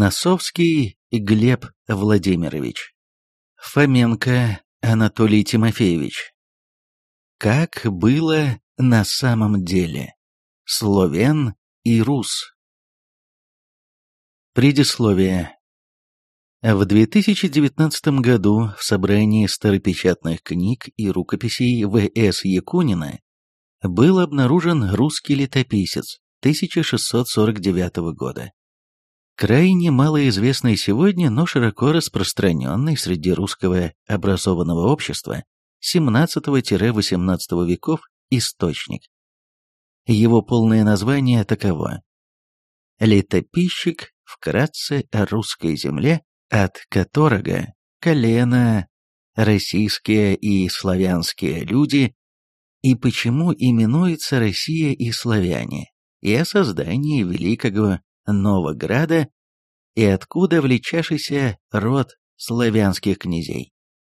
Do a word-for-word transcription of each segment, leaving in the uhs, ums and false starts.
Носовский Глеб Владимирович. Фоменко Анатолий Тимофеевич. Как было на самом деле. Славян и рус. Предисловие. В две тысячи девятнадцатом году в собрании старопечатных книг и рукописей В С Якунина был обнаружен русский летописец тысяча шестьсот сорок девятого года. Крайне малоизвестный сегодня, но широко распространенный среди русского образованного общества семнадцатого-восемнадцатого веков источник. Его полное название таково: «Летописчик вкратце о русской земле, от которого колено российские и славянские люди, и почему именуется Россия и славяне, и о создании великого Новограда, и откуда влечавшийся род славянских князей».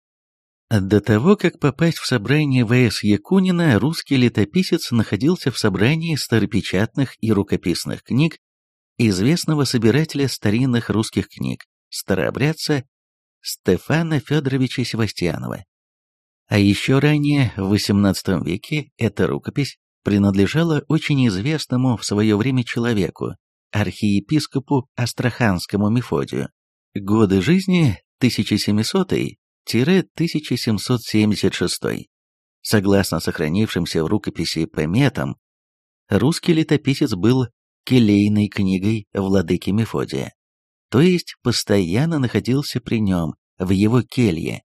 До того, как попасть в собрание В С Якунина, русский летописец находился в собрании старопечатных и рукописных книг известного собирателя старинных русских книг, старообрядца Стефана Федоровича Севастьянова. А еще ранее, в восемнадцатом веке, эта рукопись принадлежала очень известному в свое время человеку, архиепископу Астраханскому Мефодию. Годы жизни тысяча семисотый — тысяча семьсот семьдесят шестой. Согласно сохранившимся в рукописи пометам, русский летописец был келейной книгой владыки Мефодия, то есть постоянно находился при нем, в его келье.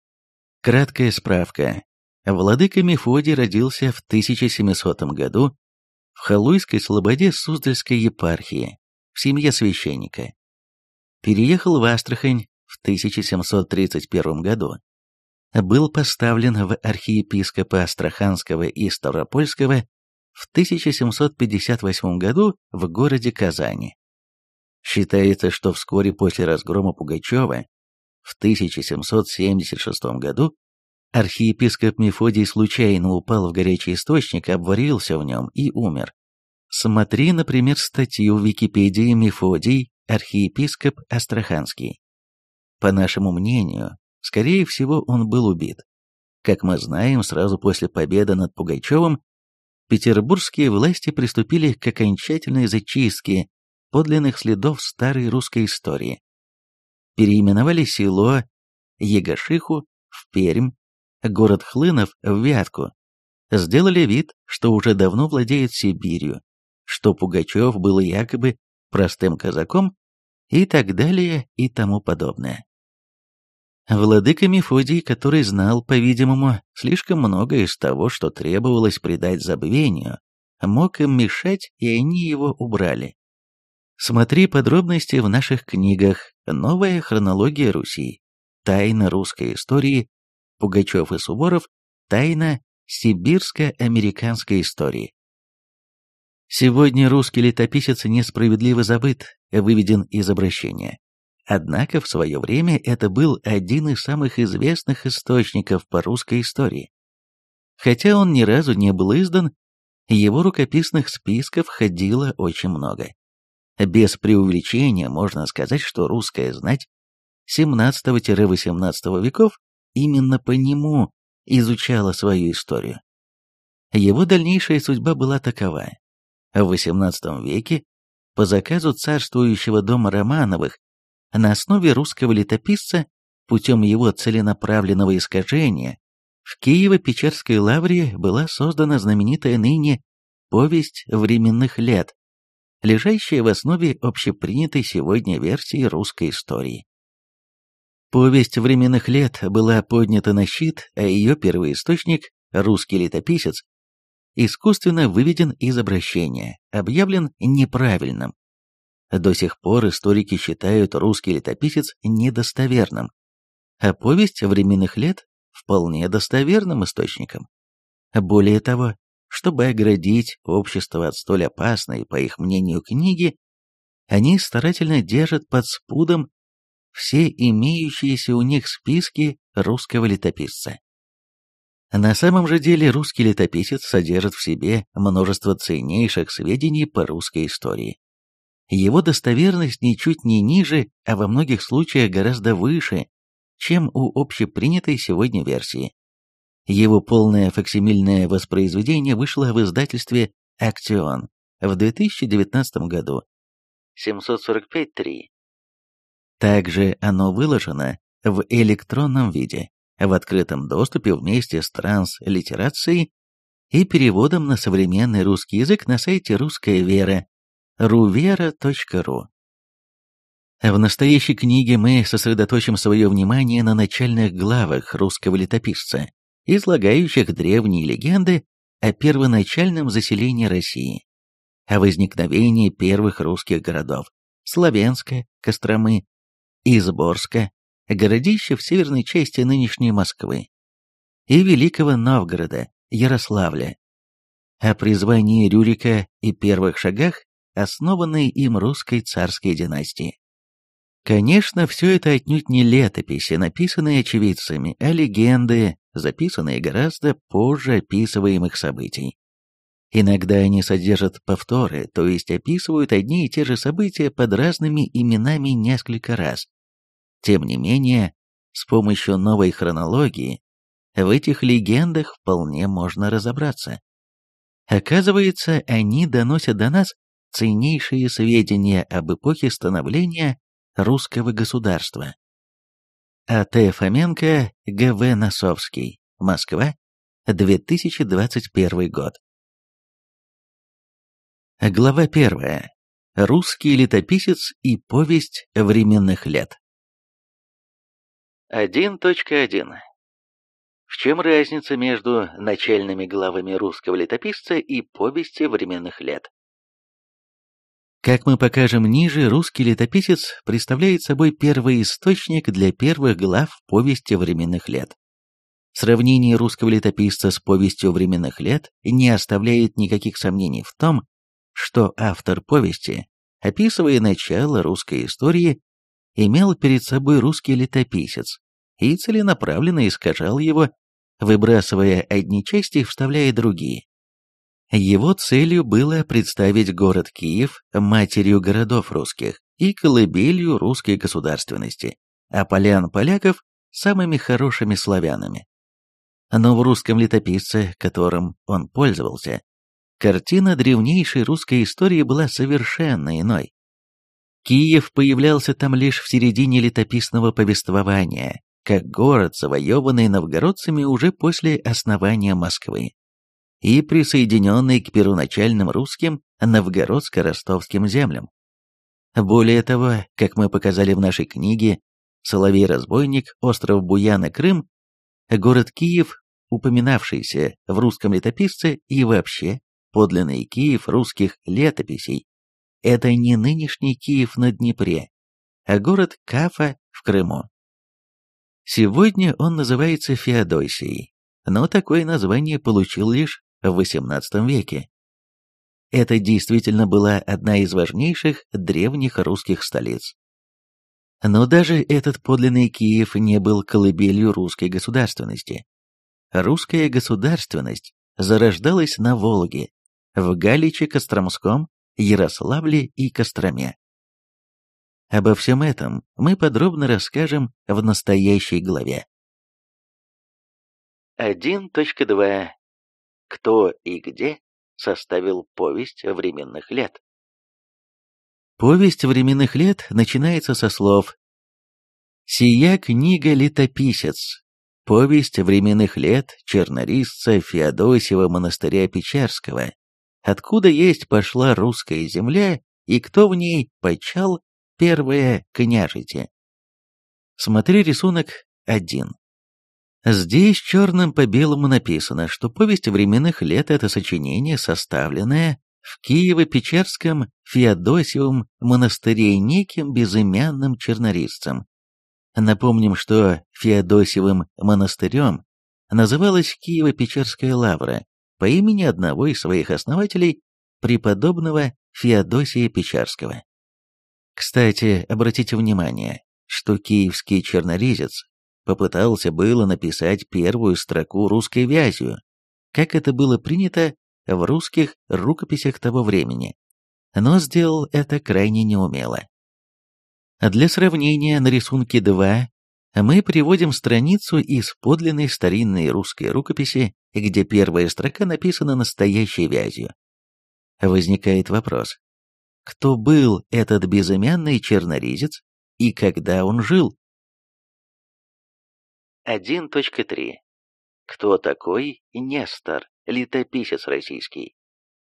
Краткая справка. Владыка Мефодий родился в тысяча семисотом году в Халуйской слободе Суздальской епархии, в семье священника. Переехал в Астрахань в тысяча семьсот тридцать первом году. Был поставлен в архиепископа Астраханского и Ставропольского в тысяча семьсот пятьдесят восьмом году в городе Казани. Считается, что вскоре после разгрома Пугачева в тысяча семьсот семьдесят шестом году архиепископ Мефодий случайно упал в горячий источник, обварился в нем и умер. Смотри, например, статью в Википедии «Мефодий, архиепископ Астраханский». По нашему мнению, скорее всего, он был убит. Как мы знаем, сразу после победы над Пугачевым петербургские власти приступили к окончательной зачистке подлинных следов старой русской истории. Переименовали село Егошиху в Пермь, город Хлынов в Вятку. Сделали вид, что уже давно владеют Сибирью, что Пугачев был якобы простым казаком и так далее и тому подобное. Владыка Мефодий, который знал, по-видимому, слишком много из того, что требовалось предать забвению, мог им мешать, и они его убрали. Смотри подробности в наших книгах «Новая хронология Руси», «Тайна русской истории», «Пугачев и Суворов», «Тайна сибирско-американской истории». Сегодня русский летописец несправедливо забыт, выведен из обращения. Однако в свое время это был один из самых известных источников по русской истории. Хотя он ни разу не был издан, его рукописных списков ходило очень много. Без преувеличения можно сказать, что русская знать семнадцатого-восемнадцатого веков именно по нему изучала свою историю. Его дальнейшая судьба была такова. В восемнадцатом веке, по заказу царствующего дома Романовых, на основе русского летописца, путем его целенаправленного искажения, в Киево-Печерской лавре была создана знаменитая ныне «Повесть временных лет», лежащая в основе общепринятой сегодня версии русской истории. «Повесть временных лет» была поднята на щит, а ее первоисточник, русский летописец, искусственно выведен из обращения, объявлен неправильным. До сих пор историки считают русский летописец недостоверным, а повесть временных лет вполне достоверным источником. Более того, чтобы оградить общество от столь опасной, по их мнению, книги, они старательно держат под спудом все имеющиеся у них списки русского летописца. На самом же деле русский летописец содержит в себе множество ценнейших сведений по русской истории. Его достоверность ничуть не ниже, а во многих случаях гораздо выше, чем у общепринятой сегодня версии. Его полное факсимильное воспроизведение вышло в издательстве «Актион» в две тысячи девятнадцатом году. семьсот сорок пять три. Также оно выложено в электронном виде, в открытом доступе вместе с транслитерацией и переводом на современный русский язык на сайте «Русская вера» рувера точка ру. В настоящей книге мы сосредоточим свое внимание на начальных главах русского летописца, излагающих древние легенды о первоначальном заселении России, о возникновении первых русских городов – Славянска, Костромы, Изборска, городища в северной части нынешней Москвы, и Великого Новгорода, Ярославля, о призвании Рюрика и первых шагах, основанной им русской царской династии. Конечно, все это отнюдь не летописи, написанные очевидцами, а легенды, записанные гораздо позже описываемых событий. Иногда они содержат повторы, то есть описывают одни и те же события под разными именами несколько раз. Тем не менее, с помощью новой хронологии в этих легендах вполне можно разобраться. Оказывается, они доносят до нас ценнейшие сведения об эпохе становления русского государства. А Т. Фоменко, Г В. Носовский. Москва, две тысячи двадцать первый год. Глава первая. Русский летописец и повесть временных лет. один точка один. В чем разница между начальными главами русского летописца и повести временных лет? Как мы покажем ниже, русский летописец представляет собой первоисточник для первых глав повести временных лет. Сравнение русского летописца с повестью временных лет не оставляет никаких сомнений в том, что автор повести, описывая начало русской истории, имел перед собой русский летописец и целенаправленно искажал его, выбрасывая одни части и вставляя другие. Его целью было представить город Киев матерью городов русских и колыбелью русской государственности, а полян-поляков самыми хорошими славянами. Но в русском летописце, которым он пользовался, картина древнейшей русской истории была совершенно иной. Киев появлялся там лишь в середине летописного повествования, как город, завоеванный новгородцами уже после основания Москвы и присоединенный к первоначальным русским новгородско-ростовским землям. Более того, как мы показали в нашей книге «Соловей-разбойник. Остров Буяна. Крым», город Киев, упоминавшийся в русском летописце и вообще подлинный Киев русских летописей, это не нынешний Киев на Днепре, а город Кафа в Крыму. Сегодня он называется Феодосией, но такое название получил лишь в восемнадцатом веке. Это действительно была одна из важнейших древних русских столиц. Но даже этот подлинный Киев не был колыбелью русской государственности. Русская государственность зарождалась на Волге, в Галиче, Костромском, Ярославле и Костроме. Обо всем этом мы подробно расскажем в настоящей главе. один точка два. Кто и где составил повесть временных лет? Повесть временных лет начинается со слов «Сия книга летописец, повесть временных лет чернорисца Феодосьева монастыря Печерского, откуда есть пошла русская земля и кто в ней почал первое княжите». Смотри рисунок один. Здесь черным по белому написано, что повесть временных лет – это сочинение, составленное в Киево-Печерском Феодосьевом монастыре неким безымянным чернорисцем. Напомним, что Феодосьевым монастырем называлась Киево-Печерская лавра по имени одного из своих основателей, преподобного Феодосия Печерского. Кстати, обратите внимание, что киевский черноризец попытался было написать первую строку русской вязью, как это было принято в русских рукописях того времени. но сделал это крайне неумело. Для сравнения, на рисунке два мы приводим страницу из подлинной старинной русской рукописи, где первая строка написана настоящей вязью. Возникает вопрос: кто был этот безымянный черноризец и когда он жил? один точка три. Кто такой Нестор, летописец российский?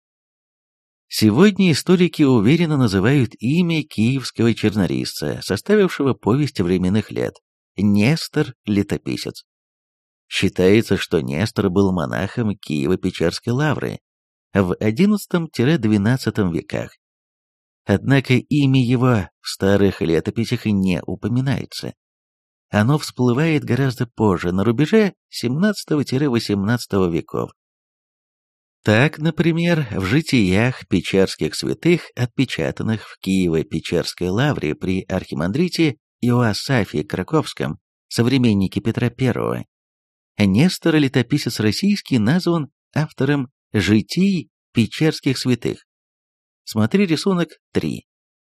Сегодня историки уверенно называют имя киевского чернорисца, составившего повесть временных лет, Нестор Летописец. Считается, что Нестор был монахом Киево-Печерской лавры в одиннадцатом-двенадцатом веках. Однако имя его в старых летописях не упоминается. Оно всплывает гораздо позже, на рубеже семнадцатого-восемнадцатого веков. Так, например, в житиях печерских святых, отпечатанных в Киево-Печерской лавре при архимандрите Иоасафе Краковском, современнике Петра Первого, Нестор, летописец российский, назван автором житий печерских святых. Смотри рисунок три.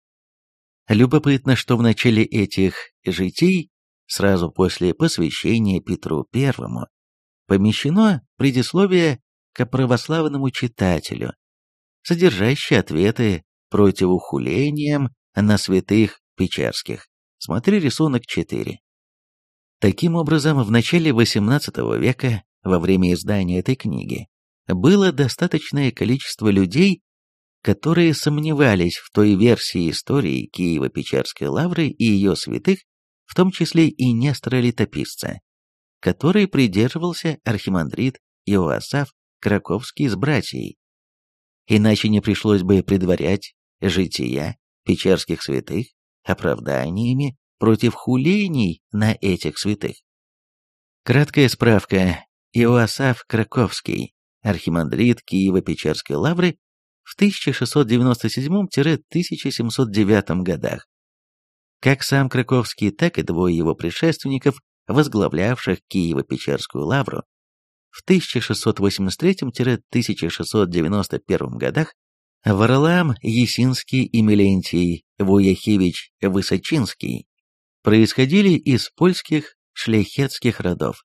Любопытно, что в начале этих житий, сразу после посвящения Петру Первому, помещено предисловие к православному читателю, содержащее ответы противохулениям на святых печерских. Смотри рисунок четыре. Таким образом, в начале восемнадцатого века, во время издания этой книги, было достаточное количество людей, которые сомневались в той версии истории Киево-Печерской лавры и ее святых, в том числе и Нестора Летописца, который придерживался архимандрит Иоасаф Краковский с братьей. Иначе не пришлось бы предварять жития печерских святых оправданиями против хулений на этих святых. Краткая справка. Иоасаф Краковский, архимандрит Киево-Печерской лавры в тысяча шестьсот девяносто седьмом — тысяча семьсот девятом годах. Как сам Краковский, так и двое его предшественников, возглавлявших Киево-Печерскую лавру, в тысяча шестьсот восемьдесят третьем — тысяча шестьсот девяносто первом годах, Варлаам Есинский и Мелентий Вуяхевич Высочинский, происходили из польских шляхетских родов.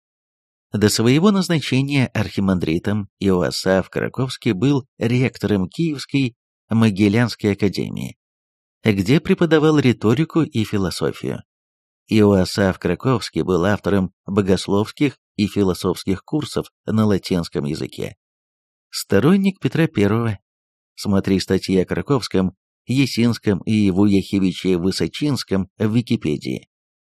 До своего назначения архимандритом Иоасаф Краковский был ректором Киевской Могилянской академии, где преподавал риторику и философию. Иоасаф Краковский был автором богословских и философских курсов на латинском языке. Сторонник Петра Первого. Смотри статьи о Краковском, Есинском и Вуяхевиче Высочинском в Википедии.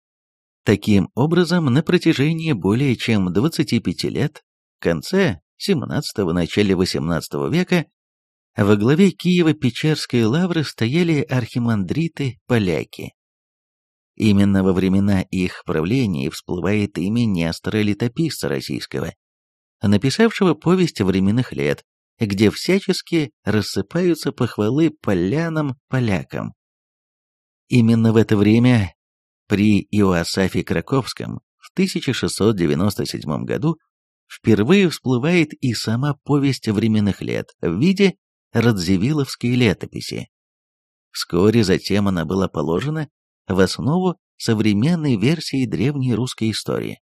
Таким образом, на протяжении более чем двадцати пяти лет, в конце семнадцатого – начале восемнадцатого века, во главе Киево-Печерской лавры стояли архимандриты-поляки. Именно во времена их правления всплывает имя Нестора Летописца российского, написавшего повесть временных лет, где всячески рассыпаются похвалы полянам-полякам. Именно в это время, при Иоасафе Краковском, в тысяча шестьсот девяносто седьмом году, впервые всплывает и сама повесть временных лет в виде Радзивилловской летописи. Вскоре затем она была положена в основу современной версии древней русской истории.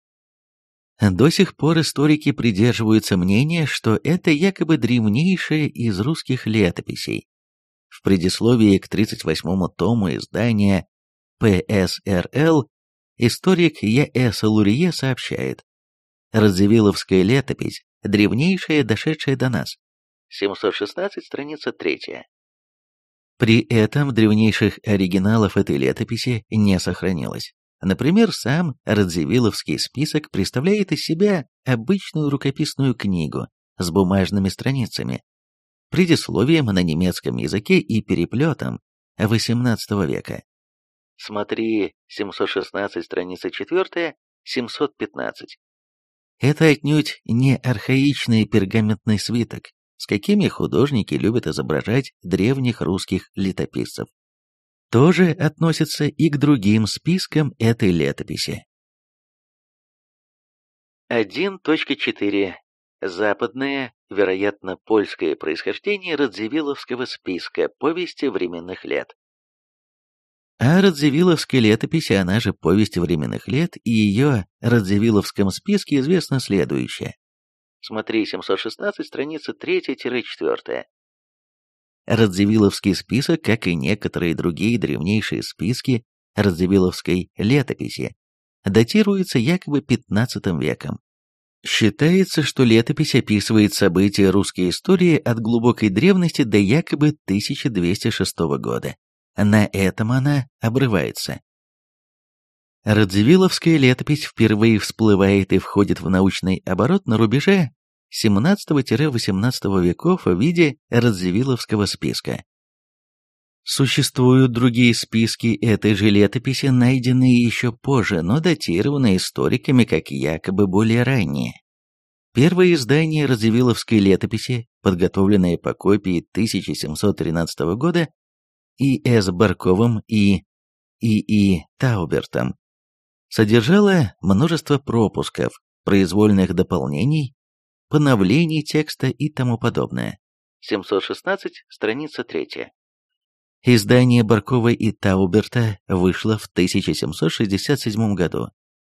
До сих пор историки придерживаются мнения, что это якобы древнейшая из русских летописей. В предисловии к тридцать восьмому тому издания П С Р Л историк Е С Лурье сообщает: Радзивилловская летопись, древнейшая, дошедшая до нас. семьсот шестнадцать, страница третья. При этом древнейших оригиналов этой летописи не сохранилось. Например, сам Радзивилловский список представляет из себя обычную рукописную книгу с бумажными страницами, предисловием на немецком языке и переплетом восемнадцатого века. Смотри семьсот шестнадцать, страница четвертая, семьсот пятнадцать. Это отнюдь не архаичный пергаментный свиток, с какими художники любят изображать древних русских летописцев. Тоже относится и к другим спискам этой летописи. один точка четыре. Западные вероятно, польское происхождение Радзивилловского списка «Повести временных лет». О Радзивилловской летописи, она же «Повесть временных лет», и ее Радзивилловском списке известно следующее. Смотри, семьсот шестнадцать, страница три-четыре. Радзивилловский список, как и некоторые другие древнейшие списки Радзивилловской летописи, датируется якобы пятнадцатым веком. Считается, что летопись описывает события русской истории от глубокой древности до якобы тысяча двести шестого года. На этом она обрывается. Радзивилловская летопись впервые всплывает и входит в научный оборот на рубеже семнадцатого-восемнадцатого веков в виде Радзивилловского списка. Существуют другие списки этой же летописи, найденные еще позже, но датированные историками как якобы более ранние. Первое издание Радзивилловской летописи, подготовленное по копии тысяча семьсот тринадцатого года И С Барковым и И И Таубертом, содержало множество пропусков, произвольных дополнений, поновлений текста и тому подобное. семьсот шестнадцать, страница третья. Издание Баркова и Тауберта вышло в тысяча семьсот шестьдесят седьмом году.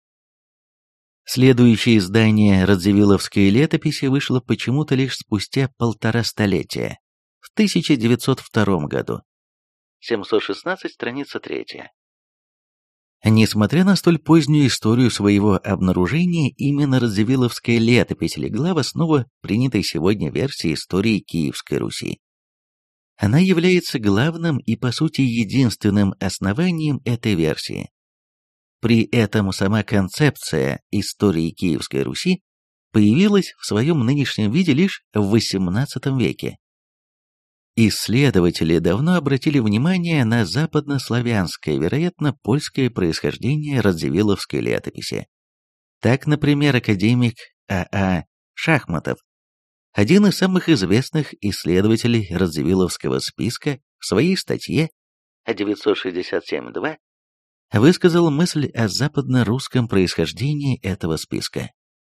Следующее издание Радзивилловской летописи вышло почему-то лишь спустя полтора столетия, в тысяча девятьсот втором году. семьсот шестнадцать, страница третья. Несмотря на столь позднюю историю своего обнаружения, именно Радзивилловская летопись легла в основу принятой сегодня версии истории Киевской Руси. Она является главным и, по сути, единственным основанием этой версии. При этом сама концепция истории Киевской Руси появилась в своем нынешнем виде лишь в восемнадцатом веке. Исследователи давно обратили внимание на западнославянское, вероятно, польское происхождение Радзивилловской летописи. Так, например, академик А А Шахматов, один из самых известных исследователей Радзивилловского списка, в своей статье девятьсот шестьдесят семь два высказал мысль о западно-русском происхождении этого списка.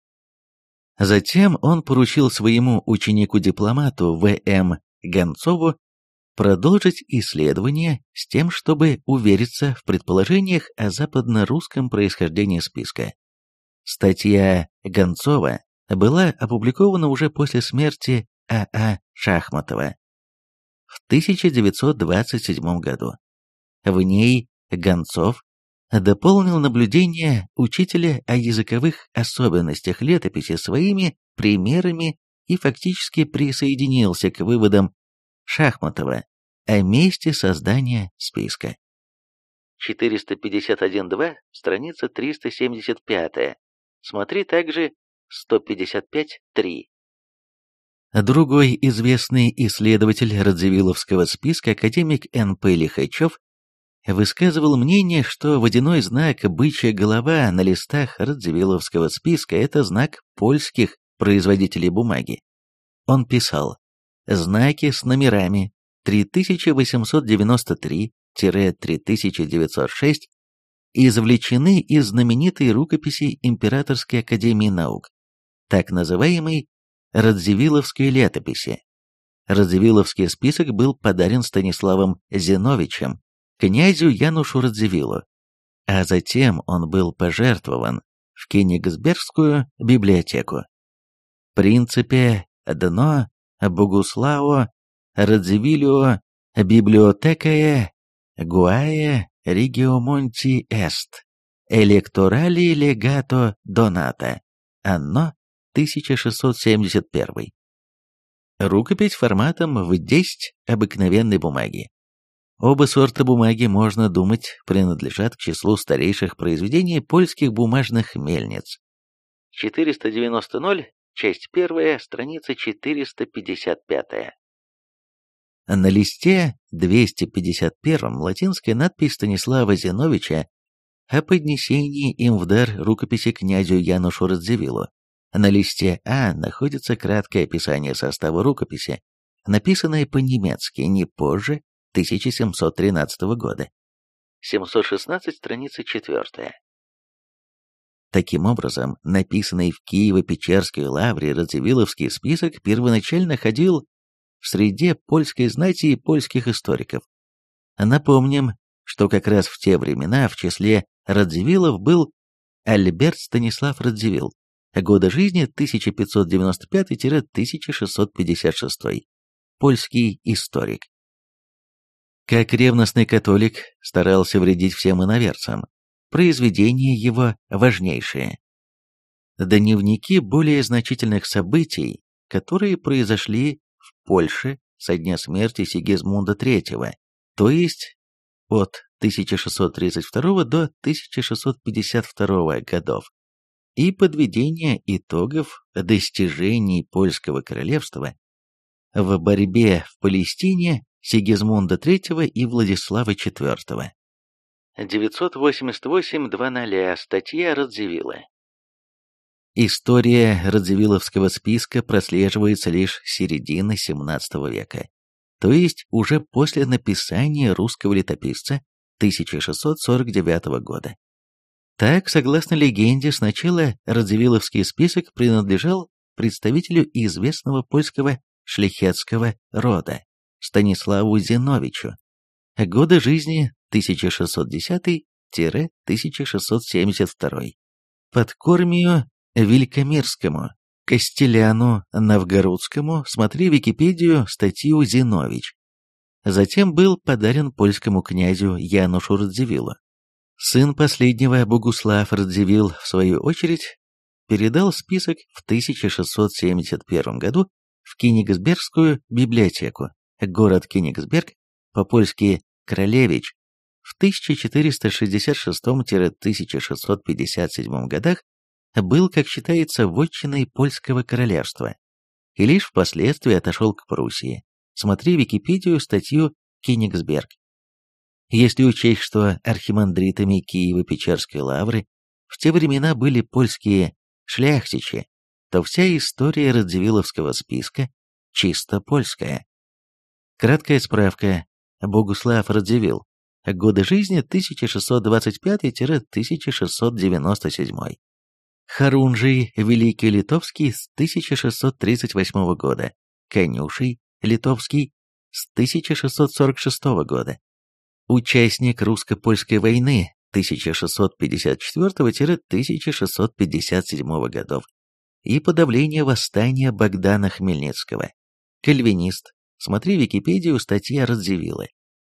Затем он поручил своему ученику-дипломату В М Гонцову продолжить исследование с тем, чтобы увериться в предположениях о западно-русском происхождении списка. Статья Гонцова была опубликована уже после смерти А А Шахматова в тысяча девятьсот двадцать седьмом году. В ней Гонцов дополнил наблюдения учителя о языковых особенностях летописи своими примерами и фактически присоединился к выводам Шахматова о месте создания списка. четыреста пятьдесят один два, страница триста семьдесят пять. Смотри также сто пятьдесят пять три. Другой известный исследователь Радзивилловского списка, академик Н П Лихачев, высказывал мнение, что водяной знак «бычья голова» на листах Радзивилловского списка – это знак польских производителей бумаги. Он писал: знаки с номерами три тысяча восемьсот девяносто три — три тысячи девятьсот шесть извлечены из знаменитой рукописи Императорской академии наук, так называемой Радзивилловской летописи. Радзивилловский список был подарен Станиславом Зиновичем князю Янушу Радзивиллу, а затем он был пожертвован в Кенигсбергскую библиотеку. Принципе дно Богуслао Радзивиллио библиотекае Гуае Региомонти Эст Электорали Легато Доната Анно тысяча шестьсот семьдесят первый. Рукопись форматом в десять обыкновенной бумаги. Оба сорта бумаги, можно думать, принадлежат к числу старейших произведений польских бумажных мельниц. четыреста девяносто ноль, часть первая, страница четыреста пятьдесят пять. На листе двести пятьдесят первом латинская надпись Станислава Зиновича о поднесении им в дар рукописи князю Янушу Радзивиллу. На листе А находится краткое описание состава рукописи, написанное по-немецки не позже тысяча семьсот тринадцатого года. семьсот шестнадцать, страница четвертая. Таким образом, написанный в Киево-Печерской лавре Радзивилловский список первоначально ходил в среде польской знати и польских историков. Напомним, что как раз в те времена в числе Радзивиллов был Альберт Станислав Радзивилл, годы жизни тысяча пятьсот девяносто пятый — тысяча шестьсот пятьдесят шестой, польский историк. Как ревностный католик старался вредить всем иноверцам, произведения его важнейшие. Дневники более значительных событий, которые произошли в Польше со дня смерти Сигизмунда третьего, то есть от тысяча шестьсот тридцать второго до тысяча шестьсот пятьдесят второго годов, и подведение итогов достижений польского королевства в борьбе в Палестине Сигизмунда третьего и Владислава четвёртого. девятьсот восемьдесят восемь ноль статья Радзивилла. История Радзивилловского списка прослеживается лишь с середины семнадцатого века, то есть уже после написания русского летописца тысяча шестьсот сорок девятого года. Так, согласно легенде, сначала Радзивилловский список принадлежал представителю известного польского шляхетского рода Станиславу Зиновичу. Годы жизни тысяча шестьсот десятый — тысяча шестьсот семьдесят второй. Подкормию Великомирскому, Костеляну Новгородскому, смотри Википедию, статью Зинович. Затем был подарен польскому князю Янушу Радзивиллу. Сын последнего, Богуслав Радзивилл, в свою очередь, передал список в тысяча шестьсот семьдесят первом году в Кенигсбергскую библиотеку. Город Кенигсберг, по-польски Кролевич, в тысяча четыреста шестьдесят шестом — тысяча шестьсот пятьдесят седьмом годах был, как считается, вотчиной польского королевства и лишь впоследствии отошел к Пруссии. Смотри Википедию, статью Кенигсберг. Если учесть, что архимандритами Киево-Печерской лавры в те времена были польские шляхтичи, то вся история Радзивилловского списка чисто польская. Краткая справка. Богуслав Радзивилл. Годы жизни тысяча шестьсот двадцать пятый — тысяча шестьсот девяносто седьмой. Хорунжий Великий Литовский с тысяча шестьсот тридцать восьмого года. Конюший Литовский с тысяча шестьсот сорок шестого года. Участник русско-польской войны тысяча шестьсот пятьдесят четвёртого — тысяча шестьсот пятьдесят седьмого годов и подавление восстания Богдана Хмельницкого. Кальвинист. Смотри Википедию, статья Радзивилла.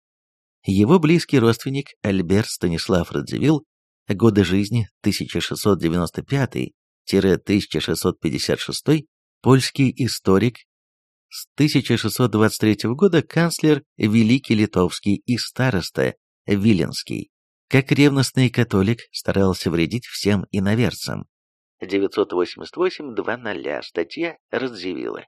Его близкий родственник Альберт Станислав Радзивилл, годы жизни тысяча шестьсот девяносто пятый — тысяча шестьсот пятьдесят шестой, польский историк, с тысяча шестьсот двадцать третьего года канцлер Великий Литовский и староста Виленский. Как ревностный католик старался вредить всем иноверцам. девятьсот восемьдесят восемь ноль статья Радзивилла.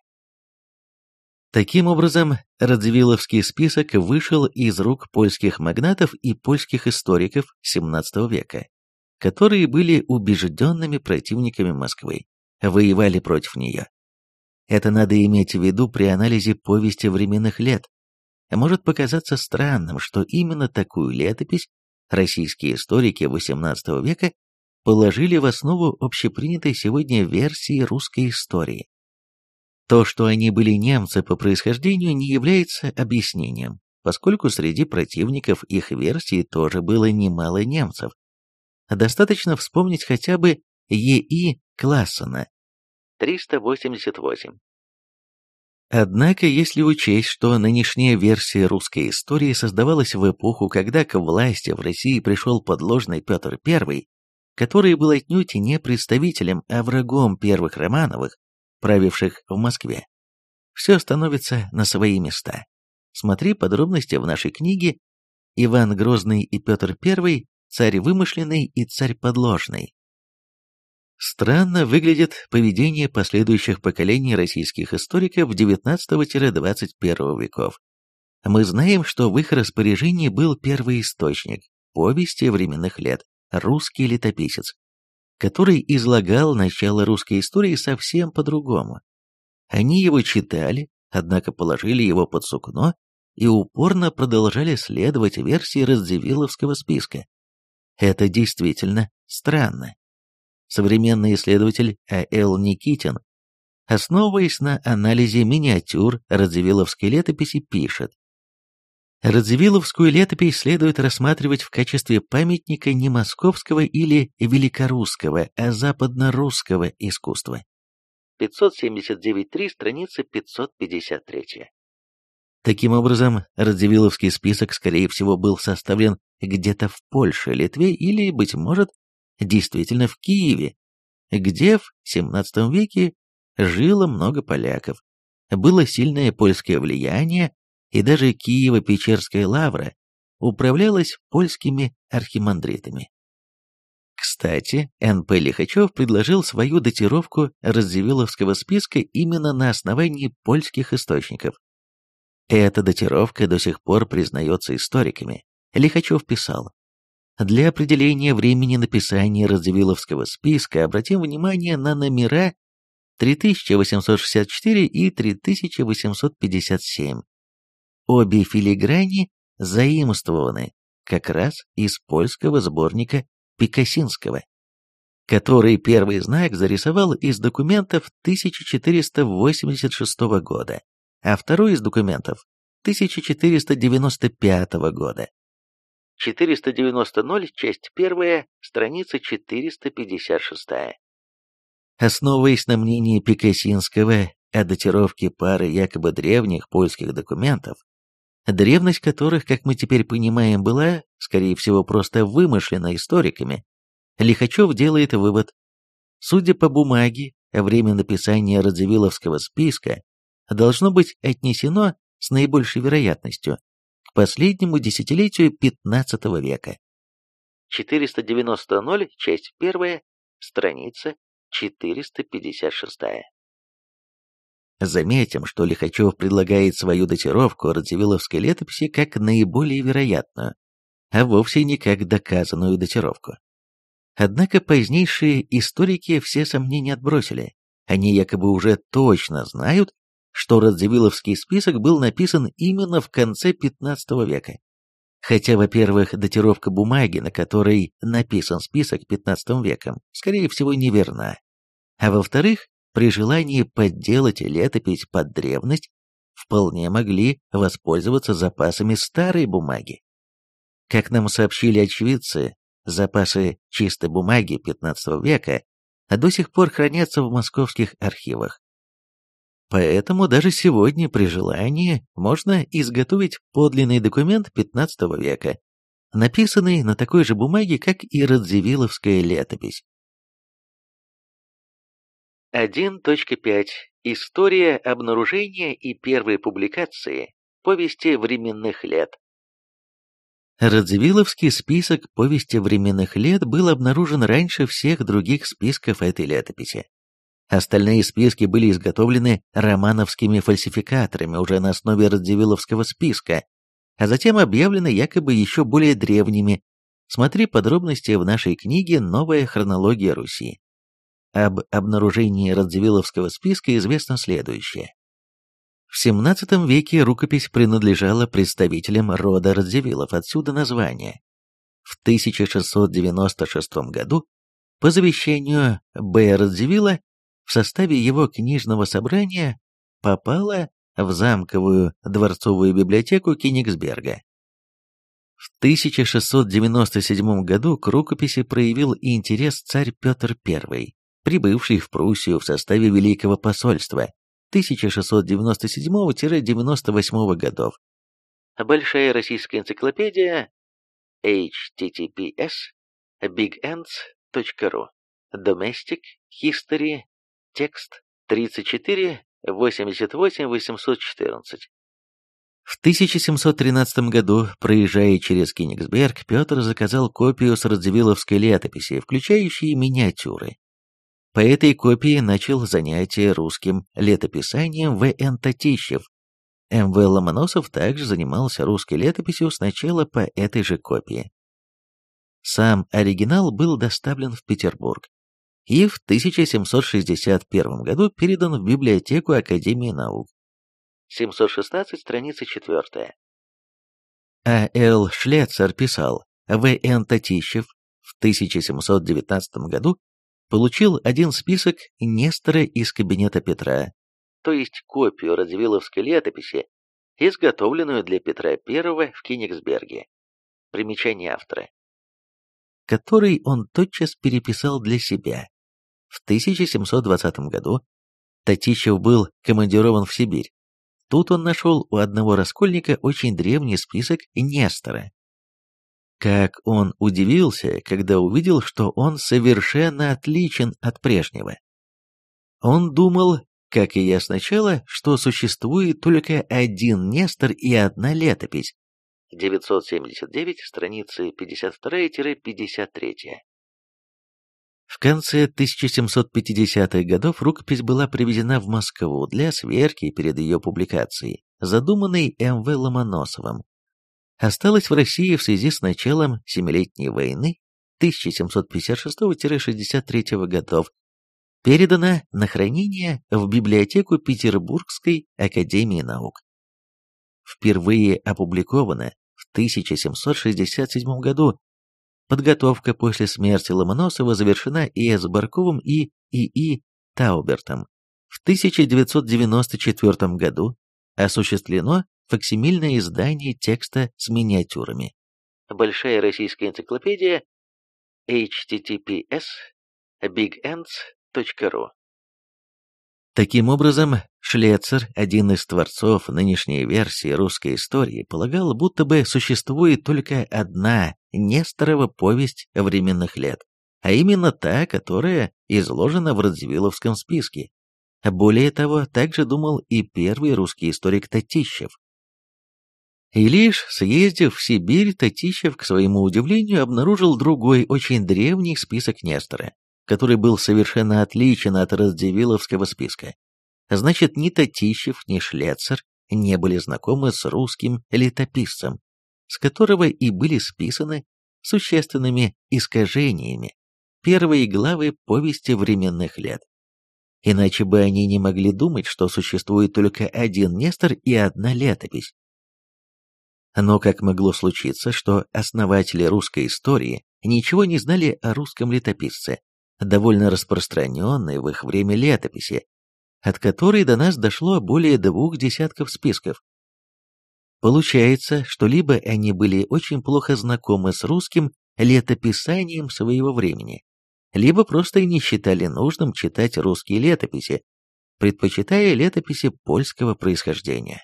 Таким образом, Радзивилловский список вышел из рук польских магнатов и польских историков семнадцатого века, которые были убежденными противниками Москвы, воевали против нее. Это надо иметь в виду при анализе повести временных лет. Может показаться странным, что именно такую летопись российские историки восемнадцатого века положили в основу общепринятой сегодня версии русской истории. То, что они были немцы по происхождению, не является объяснением, поскольку среди противников их версии тоже было немало немцев. Достаточно вспомнить хотя бы Е И Классена, триста восемьдесят восемь. Однако, если учесть, что нынешняя версия русской истории создавалась в эпоху, когда к власти в России пришел подложный Петр Первый, который был отнюдь не представителем, а врагом первых Романовых, правивших в Москве, все становится на свои места. Смотри подробности в нашей книге «Иван Грозный и Петр Первый. Царь вымышленный и царь подложный». Странно выглядит поведение последующих поколений российских историков девятнадцатого-двадцать первого веков. Мы знаем, что в их распоряжении был первый источник повести временных лет, русский летописец, который излагал начало русской истории совсем по-другому. Они его читали, однако положили его под сукно и упорно продолжали следовать версии Радзивилловского списка. Это действительно странно. Современный исследователь А Л Никитин, основываясь на анализе миниатюр радзивилловской летописи, пишет: Радзивилловскую летопись следует рассматривать в качестве памятника не московского или великорусского, а западнорусского искусства. пятьсот семьдесят девять точка три, страница пятьсот пятьдесят три. Таким образом, радзивилловский список, скорее всего, был составлен где-то в Польше, Литве или, быть может, действительно в Киеве, где в семнадцатом веке жило много поляков, было сильное польское влияние, и даже Киево-Печерская лавра управлялась польскими архимандритами. Кстати, Н П Лихачев предложил свою датировку радзивилловского списка именно на основании польских источников. Эта датировка до сих пор признается историками. Лихачев писал: «Для определения времени написания радзивилловского списка обратим внимание на номера три тысячи восемьсот шестьдесят четыре и три тысячи восемьсот пятьдесят семь. Обе филиграни заимствованы как раз из польского сборника Пикасинского, который первый знак зарисовал из документов тысяча четыреста восемьдесят шестого года, а второй из документов тысяча четыреста девяносто пятого года. четыреста девяносто ноль, часть первая, страница четыреста пятьдесят шесть. Основываясь на мнении Пикасинского о датировке пары якобы древних польских документов, древность которых, как мы теперь понимаем, была, скорее всего, просто вымышлена историками, Лихачев делает вывод: судя по бумаге, время написания радзивилловского списка должно быть отнесено с наибольшей вероятностью к последнему десятилетию пятнадцатого века. четыреста девяносто ноль, часть первая, страница четыреста пятьдесят шесть. Заметим, что Лихачев предлагает свою датировку радзивилловской летописи как наиболее вероятную, а вовсе не как доказанную датировку. Однако позднейшие историки все сомнения отбросили. Они якобы уже точно знают, что радзивилловский список был написан именно в конце пятнадцатого века. Хотя, во-первых, датировка бумаги, на которой написан список пятнадцатым веком, скорее всего, неверна. А во-вторых, при желании подделать летопись под древность, вполне могли воспользоваться запасами старой бумаги. Как нам сообщили очевидцы, запасы чистой бумаги пятнадцатого века до сих пор хранятся в московских архивах. Поэтому даже сегодня при желании можно изготовить подлинный документ пятнадцатого века, написанный на такой же бумаге, как и радзивилловская летопись. один точка пять. История обнаружения и первой публикации повести временных лет. Радзивилловский список повести временных лет был обнаружен раньше всех других списков этой летописи. Остальные списки были изготовлены романовскими фальсификаторами уже на основе радзивилловского списка, а затем объявлены якобы еще более древними. Смотри подробности в нашей книге «Новая хронология Руси». Об обнаружении радзивилловского списка известно следующее. В семнадцатом веке рукопись принадлежала представителям рода Радзивиллов, отсюда название. В тысяча шестьсот девяносто шестом году, по завещанию Б. Радзивилла, в составе его книжного собрания попала в замковую дворцовую библиотеку Кенигсберга. В тысяча шестьсот девяносто седьмом году к рукописи проявил интерес царь Петр Первый, прибывший в Пруссию в составе Великого посольства тысяча шестьсот девяносто седьмого — девяносто восьмого годов. Большая российская энциклопедия эйч ти ти пи эс биг эндс точка ру. Domestic History. Текст тридцать четыре восемьдесят восемь восемьсот четырнадцать. В тысяча семьсот тринадцатом году, проезжая через Кенигсберг, Петр заказал копию с радзивилловской летописи, включающей миниатюры. По этой копии начал занятие русским летописанием В Н Татищев. М В Ломоносов также занимался русской летописью сначала по этой же копии. Сам оригинал был доставлен в Петербург и в тысяча семьсот шестьдесят первом году передан в библиотеку Академии наук. семьсот шестнадцать, страница четвёртая. А Л Шлецер писал: В Н Татищев в тысяча семьсот девятнадцатом году получил один список Нестора из кабинета Петра, то есть копию радзивилловской летописи, изготовленную для Петра Первого в Кенигсберге. Примечание автора. Который он тотчас переписал для себя. В тысяча семьсот двадцатом году Татищев был командирован в Сибирь. Тут он нашел у одного раскольника очень древний список Нестора. Как он удивился, когда увидел, что он совершенно отличен от прежнего. Он думал, как и я сначала, что существует только один Нестор и одна летопись. девятьсот семьдесят девять, страницы пятьдесят два — пятьдесят три. В конце тысяча семьсот пятидесятых годов рукопись была привезена в Москву для сверки перед ее публикацией, задуманной эм вэ Ломоносовым. Осталась в России в связи с началом Семилетней войны тысяча семьсот пятьдесят шестого — шестьдесят третьего годов, передана на хранение в библиотеку Петербургской академии наук. Впервые опубликована в тысяча семьсот шестьдесят седьмом году. Подготовка после смерти Ломоносова завершена И С Барковым и И И Таубертом. В тысяча девятьсот девяносто четвёртом году осуществлено факсимильное издание текста с миниатюрами. Большая российская энциклопедия эйч ти ти пи эс биг эндс точка ру. Таким образом, Шлецер, один из творцов нынешней версии русской истории, полагал, будто бы существует только одна Несторова повесть временных лет, а именно та, которая изложена в Радзивилловском списке. Более того, также думал и первый русский историк Татищев. И лишь съездив в Сибирь, Татищев, к своему удивлению, обнаружил другой, очень древний список Нестора, который был совершенно отличен от Радзивилловского списка. Значит, ни Татищев, ни Шлецер не были знакомы с русским летописцем, с которого и были списаны существенными искажениями первые главы повести временных лет. Иначе бы они не могли думать, что существует только один Нестор и одна летопись. Но как могло случиться, что основатели русской истории ничего не знали о русском летописце, довольно распространенной в их время летописи, от которой до нас дошло более двух десятков списков? Получается, что либо они были очень плохо знакомы с русским летописанием своего времени, либо просто не считали нужным читать русские летописи, предпочитая летописи польского происхождения.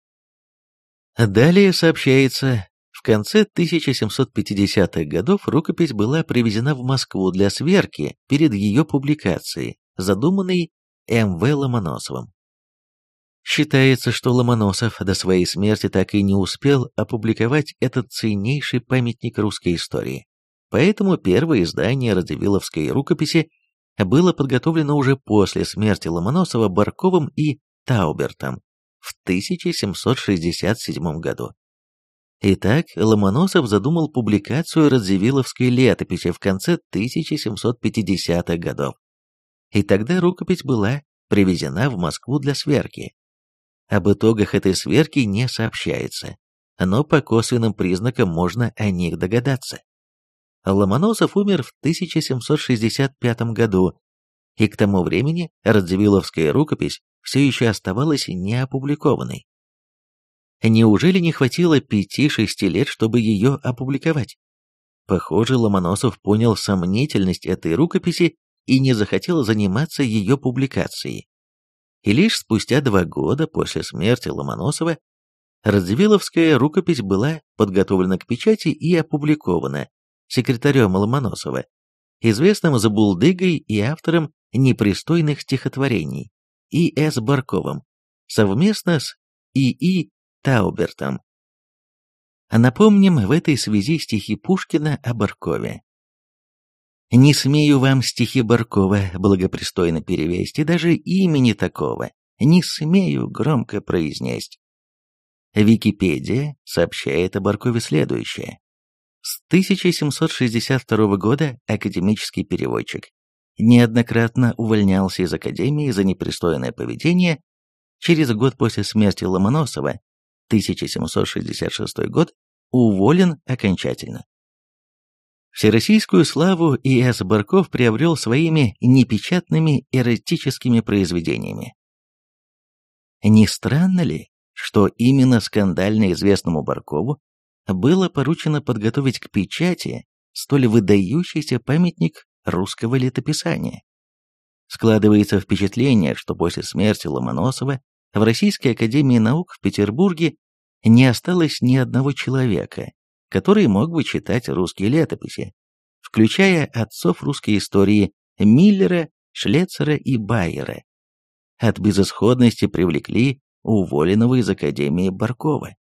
Далее сообщается, в конце тысяча семьсот пятидесятых годов рукопись была привезена в Москву для сверки перед ее публикацией, задуманной эм вэ Ломоносовым. Считается, что Ломоносов до своей смерти так и не успел опубликовать этот ценнейший памятник русской истории. Поэтому первое издание радзивилловской рукописи было подготовлено уже после смерти Ломоносова Барковым и Таубертом в тысяча семьсот шестьдесят седьмом году. Итак, Ломоносов задумал публикацию радзивилловской летописи в конце тысяча семьсот пятидесятых годов. И тогда рукопись была привезена в Москву для сверки. Об итогах этой сверки не сообщается, но по косвенным признакам можно о них догадаться. Ломоносов умер в тысяча семьсот шестьдесят пятом году, и к тому времени радзивилловская рукопись все еще оставалась неопубликованной. Неужели не хватило пяти-шести лет, чтобы ее опубликовать? Похоже, Ломоносов понял сомнительность этой рукописи и не захотел заниматься ее публикацией. И лишь спустя два года после смерти Ломоносова радзивилловская рукопись была подготовлена к печати и опубликована секретарем Ломоносова, известным забулдыгой и автором непристойных стихотворений И С Барковым, совместно с И И Таубертом. Напомним в этой связи стихи Пушкина о Баркове. «Не смею вам стихи Баркова благопристойно перевесть, и даже имени такого не смею громко произнесть». Википедия сообщает о Баркове следующее. С тысяча семьсот шестьдесят второго года академический переводчик. Неоднократно увольнялся из академии за непристойное поведение. Через год после смерти Ломоносова, тысяча семьсот шестьдесят шестой год, уволен окончательно. Всероссийскую славу И С Барков приобрел своими непечатными эротическими произведениями. Не странно ли, что именно скандально известному Баркову было поручено подготовить к печати столь выдающийся памятник русского летописания? Складывается впечатление, что после смерти Ломоносова в Российской академии наук в Петербурге не осталось ни одного человека, который мог бы читать русские летописи, включая отцов русской истории Миллера, Шлецера и Байера. От безысходности привлекли уволенного из Академии Баркова.